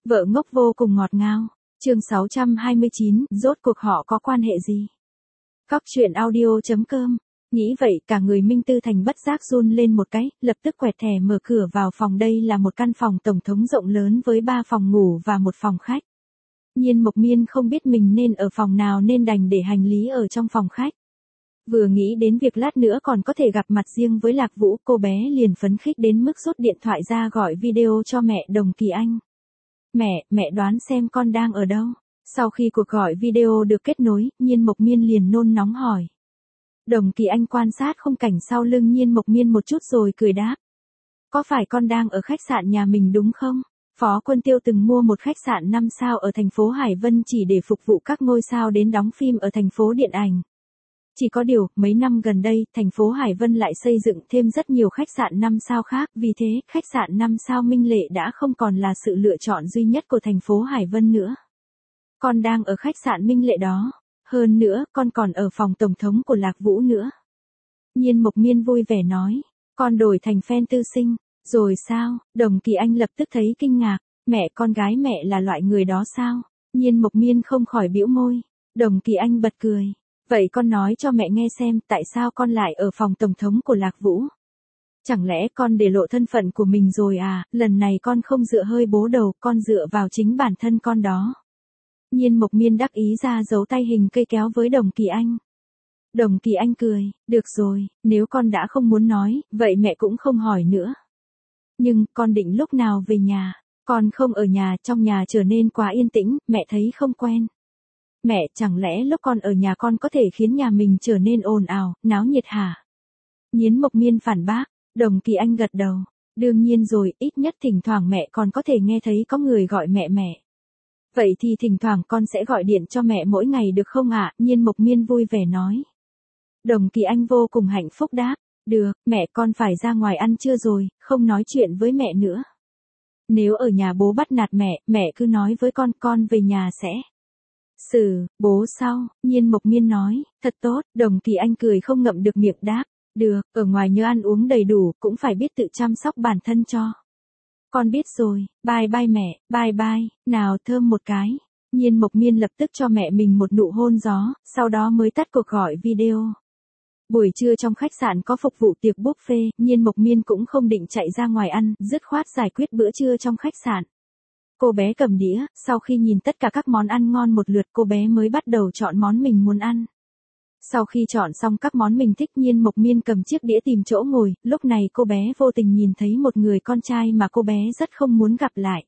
Vợ ngốc vô cùng ngọt ngào. Chương 629, rốt cuộc họ có quan hệ gì? Cóc truyện audio.com. Nghĩ vậy cả người Minh Tư Thành bất giác run lên một cái, lập tức quẹt thẻ mở cửa vào phòng. Đây là một căn phòng tổng thống rộng lớn với 3 phòng ngủ và một phòng khách. Nhiên Mộc Miên không biết mình nên ở phòng nào nên đành để hành lý ở trong phòng khách. Vừa nghĩ đến việc lát nữa còn có thể gặp mặt riêng với Lạc Vũ, cô bé liền phấn khích đến mức rút điện thoại ra gọi video cho mẹ Đồng Kỳ Anh. Mẹ đoán xem con đang ở đâu. Sau khi cuộc gọi video được kết nối, Nhiên Mộc Miên liền nôn nóng hỏi. Đồng Kỳ Anh quan sát khung cảnh sau lưng Nhiên Mộc Miên một chút rồi cười đáp. Có phải con đang ở khách sạn nhà mình đúng không? Phó Quân Tiêu từng mua một khách sạn 5 sao ở thành phố Hải Vân chỉ để phục vụ các ngôi sao đến đóng phim ở thành phố điện ảnh. Chỉ có điều, mấy năm gần đây, thành phố Hải Vân lại xây dựng thêm rất nhiều khách sạn 5 sao khác, vì thế, khách sạn 5 sao Minh Lệ đã không còn là sự lựa chọn duy nhất của thành phố Hải Vân nữa. Con đang ở khách sạn Minh Lệ đó. Hơn nữa, con còn ở phòng tổng thống của Lạc Vũ nữa. Nhiên Mộc Miên vui vẻ nói, con đổi thành fan tư sinh. Rồi sao? Đồng Kỳ Anh lập tức thấy kinh ngạc. Mẹ con gái mẹ là loại người đó sao? Nhiên Mộc Miên không khỏi bĩu môi. Đồng Kỳ Anh bật cười. Vậy con nói cho mẹ nghe xem tại sao con lại ở phòng tổng thống của Lạc Vũ? Chẳng lẽ con để lộ thân phận của mình rồi à? Lần này con không dựa hơi bố đầu, con dựa vào chính bản thân con đó. Nhiên Mộc Miên đắc ý ra giấu tay hình cây kéo với Đồng Kỳ Anh. Đồng Kỳ Anh cười, được rồi, nếu con đã không muốn nói, vậy mẹ cũng không hỏi nữa. Nhưng, con định lúc nào về nhà? Con không ở nhà, trong nhà trở nên quá yên tĩnh, mẹ thấy không quen. Mẹ, chẳng lẽ lúc con ở nhà con có thể khiến nhà mình trở nên ồn ào, náo nhiệt hả? Nhiên Mộc Miên phản bác. Đồng Kỳ Anh gật đầu. Đương nhiên rồi, ít nhất thỉnh thoảng mẹ còn có thể nghe thấy có người gọi mẹ mẹ. Vậy thì thỉnh thoảng con sẽ gọi điện cho mẹ mỗi ngày được không ạ? Nhiên Mộc Miên vui vẻ nói. Đồng Kỳ Anh vô cùng hạnh phúc đáp. Được, mẹ con phải ra ngoài ăn trưa rồi, không nói chuyện với mẹ nữa. Nếu ở nhà bố bắt nạt mẹ cứ nói với con về nhà sẽ. Bố sau, Nhiên Mộc Miên nói, thật tốt, Đồng Kỳ Anh cười không ngậm được miệng đáp. Được, ở ngoài nhớ ăn uống đầy đủ, cũng phải biết tự chăm sóc bản thân cho. Con biết rồi, bye bye mẹ, bye bye, nào thơm một cái. Nhiên Mộc Miên lập tức cho mẹ mình một nụ hôn gió, sau đó mới tắt cuộc gọi video. Buổi trưa trong khách sạn có phục vụ tiệc buffet, Nhiên Mộc Miên cũng không định chạy ra ngoài ăn, dứt khoát giải quyết bữa trưa trong khách sạn. Cô bé cầm đĩa, sau khi nhìn tất cả các món ăn ngon một lượt cô bé mới bắt đầu chọn món mình muốn ăn. Sau khi chọn xong các món mình thích Nhiên Mộc Miên cầm chiếc đĩa tìm chỗ ngồi, lúc này cô bé vô tình nhìn thấy một người con trai mà cô bé rất không muốn gặp lại.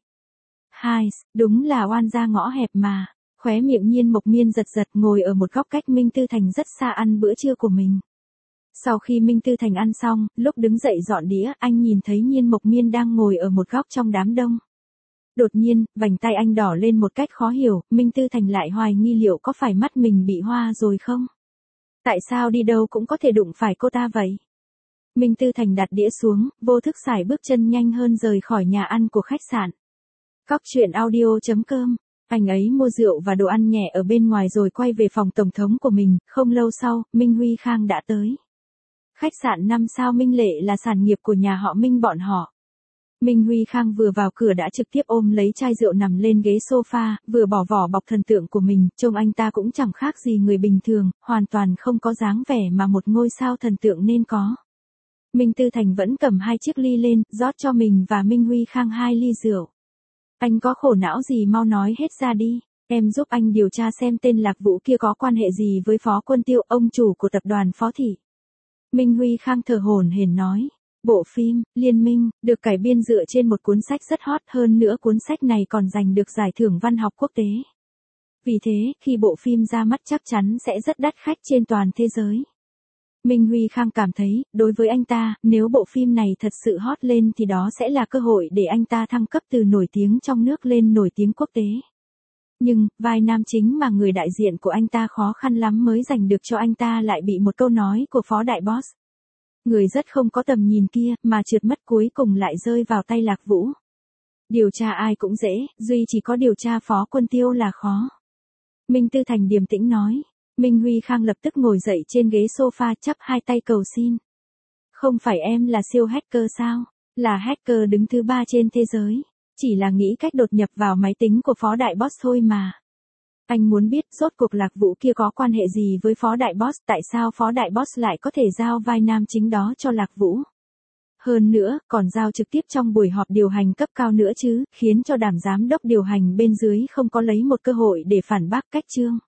Đúng là oan gia ngõ hẹp mà. Khóe miệng Nhiên Mộc Miên giật giật ngồi ở một góc cách Minh Tư Thành rất xa ăn bữa trưa của mình. Sau khi Minh Tư Thành ăn xong, lúc đứng dậy dọn đĩa, anh nhìn thấy Nhiên Mộc Miên đang ngồi ở một góc trong đám đông. Đột nhiên, vành tay anh đỏ lên một cách khó hiểu, Minh Tư Thành lại hoài nghi liệu có phải mắt mình bị hoa rồi không? Tại sao đi đâu cũng có thể đụng phải cô ta vậy? Minh Tư Thành đặt đĩa xuống, vô thức sải bước chân nhanh hơn rời khỏi nhà ăn của khách sạn. Cóc truyện audio.com. Anh ấy mua rượu và đồ ăn nhẹ ở bên ngoài rồi quay về phòng tổng thống của mình, không lâu sau, Minh Huy Khang đã tới. Khách sạn 5 sao Minh Lệ là sản nghiệp của nhà họ Minh bọn họ. Minh Huy Khang vừa vào cửa đã trực tiếp ôm lấy chai rượu nằm lên ghế sofa, vừa bỏ vỏ bọc thần tượng của mình, trông anh ta cũng chẳng khác gì người bình thường, hoàn toàn không có dáng vẻ mà một ngôi sao thần tượng nên có. Minh Tư Thành vẫn cầm 2 chiếc ly lên, rót cho mình và Minh Huy Khang 2 ly rượu. Anh có khổ não gì mau nói hết ra đi, em giúp anh điều tra xem tên Lạc Vũ kia có quan hệ gì với Phó Quân Tiêu, ông chủ của tập đoàn Phó Thị. Minh Huy Khang thở hổn hển nói. Bộ phim, Liên Minh, được cải biên dựa trên một cuốn sách rất hot, hơn nữa cuốn sách này còn giành được giải thưởng văn học quốc tế. Vì thế, khi bộ phim ra mắt chắc chắn sẽ rất đắt khách trên toàn thế giới. Minh Huy Khang cảm thấy, đối với anh ta, nếu bộ phim này thật sự hot lên thì đó sẽ là cơ hội để anh ta thăng cấp từ nổi tiếng trong nước lên nổi tiếng quốc tế. Nhưng, vai nam chính mà người đại diện của anh ta khó khăn lắm mới giành được cho anh ta lại bị một câu nói của phó đại boss. Người rất không có tầm nhìn kia, mà trượt mất cuối cùng lại rơi vào tay Lạc Vũ. Điều tra ai cũng dễ, duy chỉ có điều tra Phó Quân Tiêu là khó. Minh Tư Thành điềm tĩnh nói. Minh Huy Khang lập tức ngồi dậy trên ghế sofa chắp 2 tay cầu xin. Không phải em là siêu hacker sao? Là hacker đứng thứ 3 trên thế giới. Chỉ là nghĩ cách đột nhập vào máy tính của phó đại boss thôi mà. Anh muốn biết rốt cuộc Lạc Vũ kia có quan hệ gì với phó đại boss, tại sao phó đại boss lại có thể giao vai nam chính đó cho Lạc Vũ. Hơn nữa, còn giao trực tiếp trong buổi họp điều hành cấp cao nữa chứ, khiến cho Đàm giám đốc điều hành bên dưới không có lấy một cơ hội để phản bác cách Trương